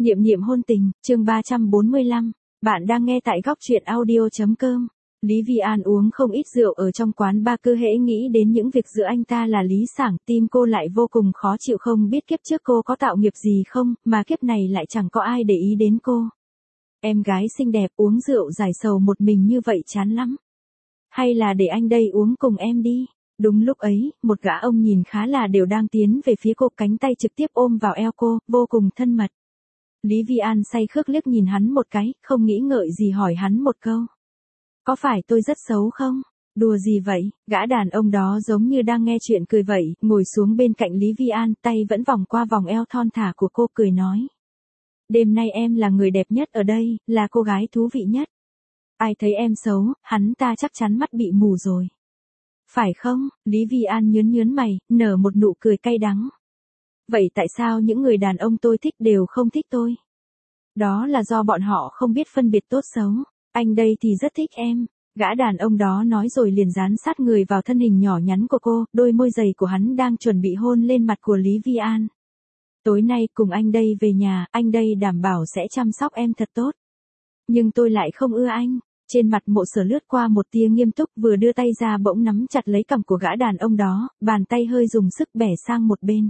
Niệm niệm hôn tình, chương 345. Bạn đang nghe tại góc truyện audio.com. Lý Vi An uống không ít rượu ở trong quán bar, cứ hễ nghĩ đến những việc giữa anh ta là Lý Sảng, tim cô lại vô cùng khó chịu, không biết kiếp trước cô có tạo nghiệp gì không, mà kiếp này lại chẳng có ai để ý đến cô. Em gái xinh đẹp uống rượu giải sầu một mình như vậy chán lắm. Hay là để anh đây uống cùng em đi. Đúng lúc ấy, một gã ông nhìn khá là đều đang tiến về phía cô, cánh tay trực tiếp ôm vào eo cô, vô cùng thân mật. Lý Vi An say khước liếc nhìn hắn một cái, không nghĩ ngợi gì hỏi hắn một câu. Có phải tôi rất xấu không? Đùa gì vậy? Gã đàn ông đó giống như đang nghe chuyện cười vậy, ngồi xuống bên cạnh Lý Vi An, tay vẫn vòng qua vòng eo thon thả của cô, cười nói. Đêm nay em là người đẹp nhất ở đây, là cô gái thú vị nhất. Ai thấy em xấu, hắn ta chắc chắn mắt bị mù rồi. Phải không? Lý Vi An nhớn mày, nở một nụ cười cay đắng. Vậy tại sao những người đàn ông tôi thích đều không thích tôi? Đó là do bọn họ không biết phân biệt tốt xấu. Anh đây thì rất thích em. Gã đàn ông đó nói rồi liền dán sát người vào thân hình nhỏ nhắn của cô, đôi môi dày của hắn đang chuẩn bị hôn lên mặt của Lý Vi An. Tối nay cùng anh đây về nhà, anh đây đảm bảo sẽ chăm sóc em thật tốt. Nhưng tôi lại không ưa anh. Trên mặt Mộ Sở lướt qua một tia nghiêm túc, vừa đưa tay ra bỗng nắm chặt lấy cằm của gã đàn ông đó, bàn tay hơi dùng sức bẻ sang một bên.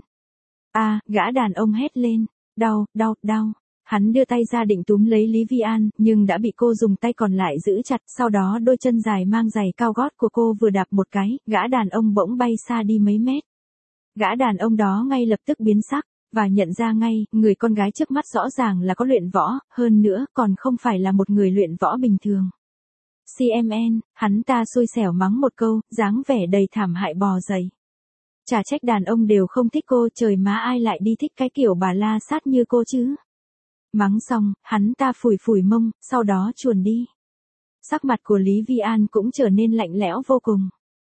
Gã đàn ông hét lên, đau. Hắn đưa tay ra định túm lấy Lý Vi An, nhưng đã bị cô dùng tay còn lại giữ chặt, sau đó đôi chân dài mang giày cao gót của cô vừa đạp một cái, gã đàn ông bỗng bay xa đi mấy mét. Gã đàn ông đó ngay lập tức biến sắc, và nhận ra ngay, người con gái trước mắt rõ ràng là có luyện võ, hơn nữa còn không phải là một người luyện võ bình thường. CMN, hắn ta xui xẻo mắng một câu, dáng vẻ đầy thảm hại bò dậy. Chả trách đàn ông đều không thích cô, trời má ai lại đi thích cái kiểu bà la sát như cô chứ. Mắng xong, hắn ta phủi mông, sau đó chuồn đi. Sắc mặt của Lý Vi An cũng trở nên lạnh lẽo vô cùng.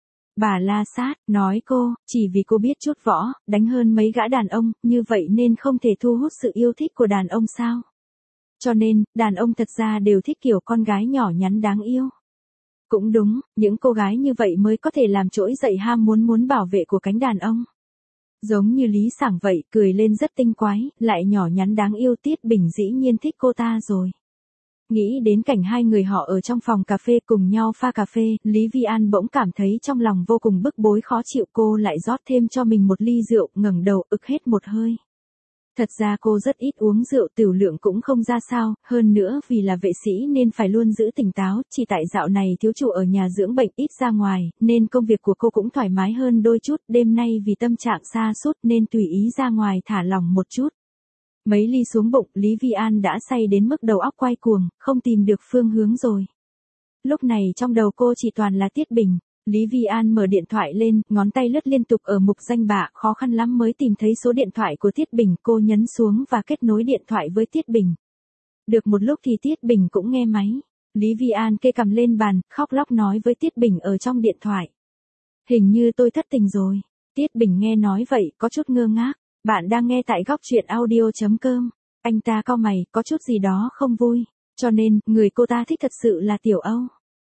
Bà la sát, nói cô, chỉ vì cô biết chút võ, đánh hơn mấy gã đàn ông, như vậy nên không thể thu hút sự yêu thích của đàn ông sao? Cho nên, đàn ông thật ra đều thích kiểu con gái nhỏ nhắn đáng yêu. Cũng đúng, những cô gái như vậy mới có thể làm trỗi dậy ham muốn bảo vệ của cánh đàn ông. Giống như Lý Sảng vậy, cười lên rất tinh quái, lại nhỏ nhắn đáng yêu, Tiết Bình dĩ nhiên thích cô ta rồi. Nghĩ đến cảnh hai người họ ở trong phòng cà phê cùng nhau pha cà phê, Lý Vi An bỗng cảm thấy trong lòng vô cùng bức bối khó chịu, cô lại rót thêm cho mình một ly rượu, ngẩng đầu ực hết một hơi. Thật ra cô rất ít uống rượu, tiểu lượng cũng không ra sao, hơn nữa vì là vệ sĩ nên phải luôn giữ tỉnh táo, chỉ tại dạo này thiếu chủ ở nhà dưỡng bệnh ít ra ngoài, nên công việc của cô cũng thoải mái hơn đôi chút, đêm nay vì tâm trạng sa sút nên tùy ý ra ngoài thả lỏng một chút. Mấy ly xuống bụng, Lý Vi An đã say đến mức đầu óc quay cuồng, không tìm được phương hướng rồi. Lúc này trong đầu cô chỉ toàn là Tiết Bình. Lý Vi An mở điện thoại lên, ngón tay lướt liên tục ở mục danh bạ, khó khăn lắm mới tìm thấy số điện thoại của Tiết Bình, cô nhấn xuống và kết nối điện thoại với Tiết Bình. Được một lúc thì Tiết Bình cũng nghe máy. Lý Vi An kê cằm lên bàn, khóc lóc nói với Tiết Bình ở trong điện thoại. Hình như tôi thất tình rồi. Tiết Bình nghe nói vậy, có chút ngơ ngác. Bạn đang nghe tại góc truyện audio.com. Anh ta cau mày, có chút gì đó không vui. Cho nên, người cô ta thích thật sự là Tiểu Âu.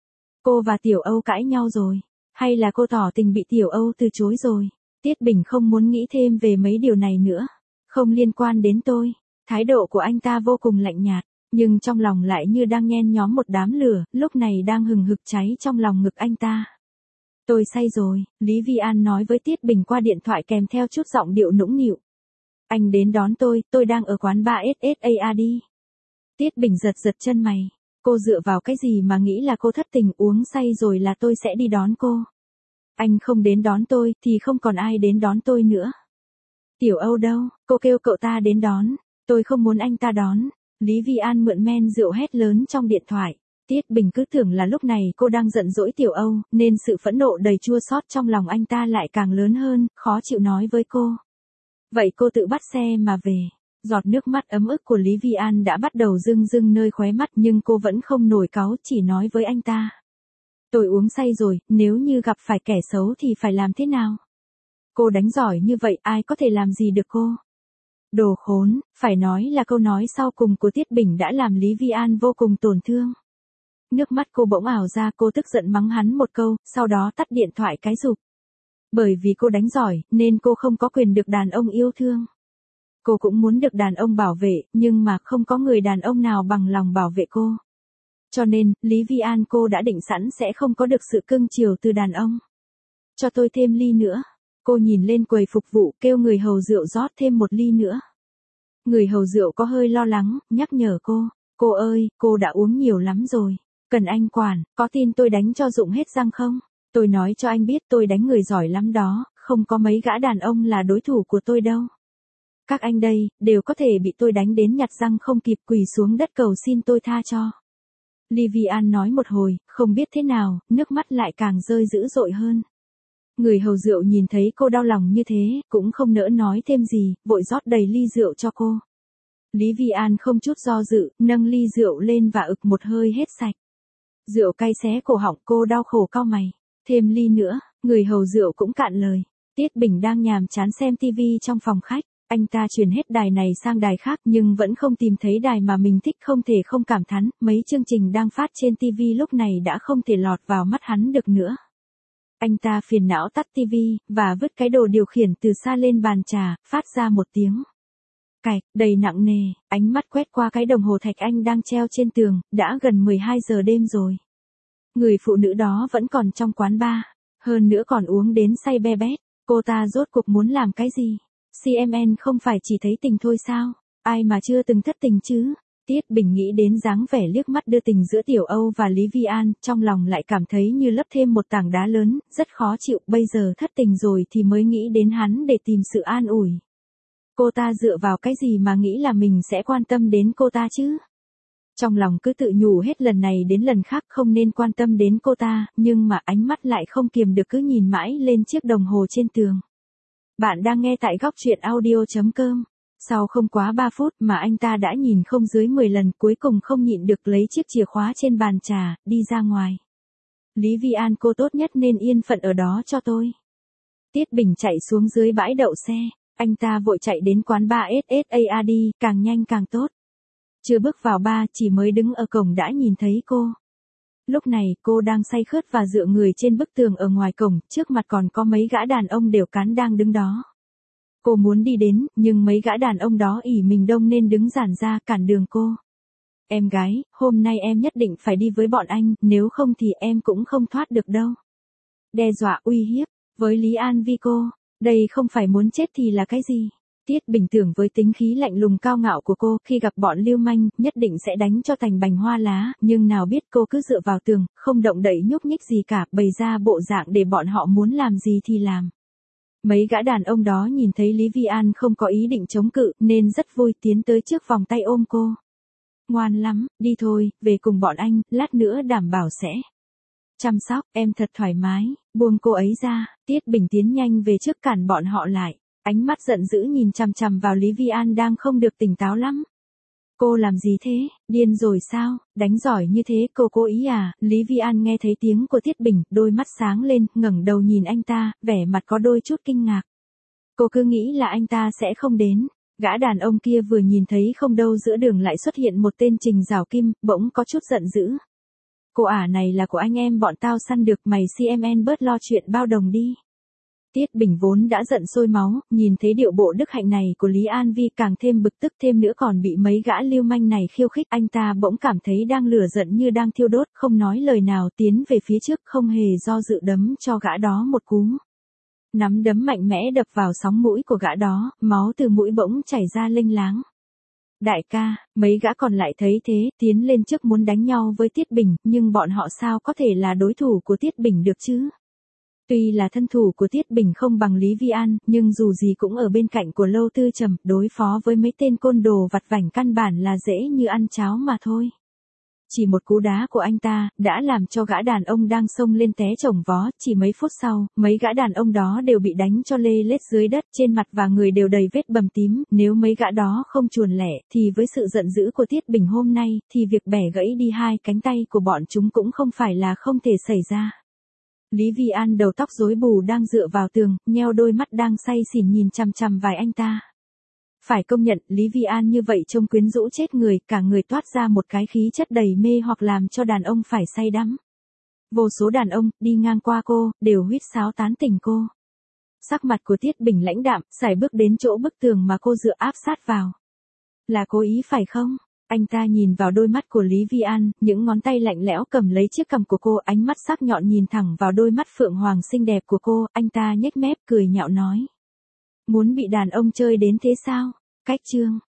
Cô và Tiểu Âu cãi nhau rồi. Hay là cô tỏ tình bị Tiểu Âu từ chối rồi. Tiết Bình không muốn nghĩ thêm về mấy điều này nữa. Không liên quan đến tôi. Thái độ của anh ta vô cùng lạnh nhạt. Nhưng trong lòng lại như đang nhen nhóm một đám lửa, lúc này đang hừng hực cháy trong lòng ngực anh ta. Tôi say rồi, Lý Vi An nói với Tiết Bình qua điện thoại kèm theo chút giọng điệu nũng nịu. Anh đến đón tôi đang ở quán bar SSAD. Tiết Bình giật chân mày. Cô dựa vào cái gì mà nghĩ là cô thất tình, uống say rồi là tôi sẽ đi đón cô. Anh không đến đón tôi, thì không còn ai đến đón tôi nữa. Tiểu Âu đâu, cô kêu cậu ta đến đón. Tôi không muốn anh ta đón. Lý Vi An mượn men rượu hét lớn trong điện thoại. Tiết Bình cứ tưởng là lúc này cô đang giận dỗi Tiểu Âu, nên sự phẫn nộ đầy chua xót trong lòng anh ta lại càng lớn hơn, khó chịu nói với cô. Vậy cô tự bắt xe mà về. Giọt nước mắt ấm ức của Lý Vi An đã bắt đầu rưng nơi khóe mắt, nhưng cô vẫn không nổi cáu, chỉ nói với anh ta. Tôi uống say rồi, nếu như gặp phải kẻ xấu thì phải làm thế nào? Cô đánh giỏi như vậy, ai có thể làm gì được cô? Đồ khốn, phải nói là câu nói sau cùng của Tiết Bình đã làm Lý Vi An vô cùng tổn thương. Nước mắt cô bỗng ào ra, cô tức giận mắng hắn một câu, sau đó tắt điện thoại cái rụp. Bởi vì cô đánh giỏi, nên cô không có quyền được đàn ông yêu thương. Cô cũng muốn được đàn ông bảo vệ, nhưng mà không có người đàn ông nào bằng lòng bảo vệ cô. Cho nên, Lý Vi An cô đã định sẵn sẽ không có được sự cưng chiều từ đàn ông. Cho tôi thêm ly nữa. Cô nhìn lên quầy phục vụ kêu người hầu rượu rót thêm một ly nữa. Người hầu rượu có hơi lo lắng, nhắc nhở cô. Cô ơi, cô đã uống nhiều lắm rồi. Cần anh quản, có tin tôi đánh cho rụng hết răng không? Tôi nói cho anh biết tôi đánh người giỏi lắm đó, không có mấy gã đàn ông là đối thủ của tôi đâu. Các anh đây, đều có thể bị tôi đánh đến nhặt răng không kịp quỳ xuống đất cầu xin tôi tha cho. Livian nói một hồi, không biết thế nào, nước mắt lại càng rơi dữ dội hơn. Người hầu rượu nhìn thấy cô đau lòng như thế, cũng không nỡ nói thêm gì, vội rót đầy ly rượu cho cô. Lý Vi An không chút do dự, nâng ly rượu lên và ực một hơi hết sạch. Rượu cay xé cổ họng, cô đau khổ cau mày. Thêm ly nữa, người hầu rượu cũng cạn lời. Tiết Bình đang nhàm chán xem tivi trong phòng khách. Anh ta chuyển hết đài này sang đài khác nhưng vẫn không tìm thấy đài mà mình thích, không thể không cảm thán, mấy chương trình đang phát trên tivi lúc này đã không thể lọt vào mắt hắn được nữa. Anh ta phiền não tắt tivi, và vứt cái đồ điều khiển từ xa lên bàn trà, phát ra một tiếng cạch, đầy nặng nề, ánh mắt quét qua cái đồng hồ thạch anh đang treo trên tường, đã gần 12 giờ đêm rồi. Người phụ nữ đó vẫn còn trong quán bar, hơn nữa còn uống đến say be bét, cô ta rốt cuộc muốn làm cái gì? CMN không phải chỉ thấy tình thôi sao? Ai mà chưa từng thất tình chứ? Tiết Bình nghĩ đến dáng vẻ liếc mắt đưa tình giữa Tiểu Âu và Lý Vi An, trong lòng lại cảm thấy như lấp thêm một tảng đá lớn, rất khó chịu, bây giờ thất tình rồi thì mới nghĩ đến hắn để tìm sự an ủi. Cô ta dựa vào cái gì mà nghĩ là mình sẽ quan tâm đến cô ta chứ? Trong lòng cứ tự nhủ hết lần này đến lần khác không nên quan tâm đến cô ta, nhưng mà ánh mắt lại không kiềm được cứ nhìn mãi lên chiếc đồng hồ trên tường. Bạn đang nghe tại góc truyện audio.com. Sau không quá 3 phút mà anh ta đã nhìn không dưới 10 lần, cuối cùng không nhịn được lấy chiếc chìa khóa trên bàn trà, đi ra ngoài. Lý Vi An cô tốt nhất nên yên phận ở đó cho tôi. Tiết Bình chạy xuống dưới bãi đậu xe, anh ta vội chạy đến quán bar SSAD, càng nhanh càng tốt. Chưa bước vào bar, chỉ mới đứng ở cổng đã nhìn thấy cô. Lúc này, cô đang say khướt và dựa người trên bức tường ở ngoài cổng, trước mặt còn có mấy gã đàn ông đều cán đang đứng đó. Cô muốn đi đến, nhưng mấy gã đàn ông đó ỷ mình đông nên đứng giản ra cản đường cô. Em gái, hôm nay em nhất định phải đi với bọn anh, nếu không thì em cũng không thoát được đâu. Đe dọa uy hiếp, với Lý An Vi cô, đây không phải muốn chết thì là cái gì? Tiết Bình tưởng với tính khí lạnh lùng cao ngạo của cô, khi gặp bọn lưu manh, nhất định sẽ đánh cho thành bành hoa lá, nhưng nào biết cô cứ dựa vào tường, không động đậy nhúc nhích gì cả, bày ra bộ dạng để bọn họ muốn làm gì thì làm. Mấy gã đàn ông đó nhìn thấy Lý Vi An không có ý định chống cự, nên rất vui tiến tới trước vòng tay ôm cô. Ngoan lắm, đi thôi, về cùng bọn anh, lát nữa đảm bảo sẽ chăm sóc, em thật thoải mái, buông cô ấy ra. Tiết Bình tiến nhanh về trước cản bọn họ lại. Ánh mắt giận dữ nhìn chằm chằm vào Lý Vi An đang không được tỉnh táo lắm. Cô làm gì thế, điên rồi sao, đánh giỏi như thế cô cố ý à? Lý Vi An nghe thấy tiếng của Tiết Bình, đôi mắt sáng lên, ngẩng đầu nhìn anh ta, vẻ mặt có đôi chút kinh ngạc. Cô cứ nghĩ là anh ta sẽ không đến. Gã đàn ông kia vừa nhìn thấy không đâu giữa đường lại xuất hiện một tên Trình Giảo Kim, bỗng có chút giận dữ. Cô ả này là của anh em bọn tao săn được, mày CMN bớt lo chuyện bao đồng đi. Tiết Bình vốn đã giận sôi máu, nhìn thấy điệu bộ đức hạnh này của Lý An Vi càng thêm bực tức, thêm nữa còn bị mấy gã lưu manh này khiêu khích, anh ta bỗng cảm thấy đang lửa giận như đang thiêu đốt, không nói lời nào tiến về phía trước, không hề do dự đấm cho gã đó một cú. Nắm đấm mạnh mẽ đập vào sóng mũi của gã đó, máu từ mũi bỗng chảy ra lênh láng. Đại ca, mấy gã còn lại thấy thế, tiến lên trước muốn đánh nhau với Tiết Bình, nhưng bọn họ sao có thể là đối thủ của Tiết Bình được chứ? Tuy là thân thủ của Tiết Bình không bằng Lý Vi An, nhưng dù gì cũng ở bên cạnh của Lâu Tư Trầm, đối phó với mấy tên côn đồ vặt vảnh căn bản là dễ như ăn cháo mà thôi. Chỉ một cú đá của anh ta, đã làm cho gã đàn ông đang xông lên té chồng vó, chỉ mấy phút sau, mấy gã đàn ông đó đều bị đánh cho lê lết dưới đất, trên mặt và người đều đầy vết bầm tím, nếu mấy gã đó không chuồn lẻ, thì với sự giận dữ của Tiết Bình hôm nay, thì việc bẻ gãy đi hai cánh tay của bọn chúng cũng không phải là không thể xảy ra. Lý Vi An đầu tóc rối bù đang dựa vào tường, nheo đôi mắt đang say xỉn nhìn chằm chằm vào anh ta. Phải công nhận, Lý Vi An như vậy trông quyến rũ chết người, cả người toát ra một cái khí chất đầy mê hoặc làm cho đàn ông phải say đắm. Vô số đàn ông, đi ngang qua cô, đều huýt sáo tán tỉnh cô. Sắc mặt của Tiết Bình lãnh đạm, sải bước đến chỗ bức tường mà cô dựa áp sát vào. Là cố ý phải không? Anh ta nhìn vào đôi mắt của Lý Vi An, những ngón tay lạnh lẽo cầm lấy chiếc cằm của cô, ánh mắt sắc nhọn nhìn thẳng vào đôi mắt phượng hoàng xinh đẹp của cô, anh ta nhếch mép cười nhạo nói. Muốn bị đàn ông chơi đến thế sao? Cách chương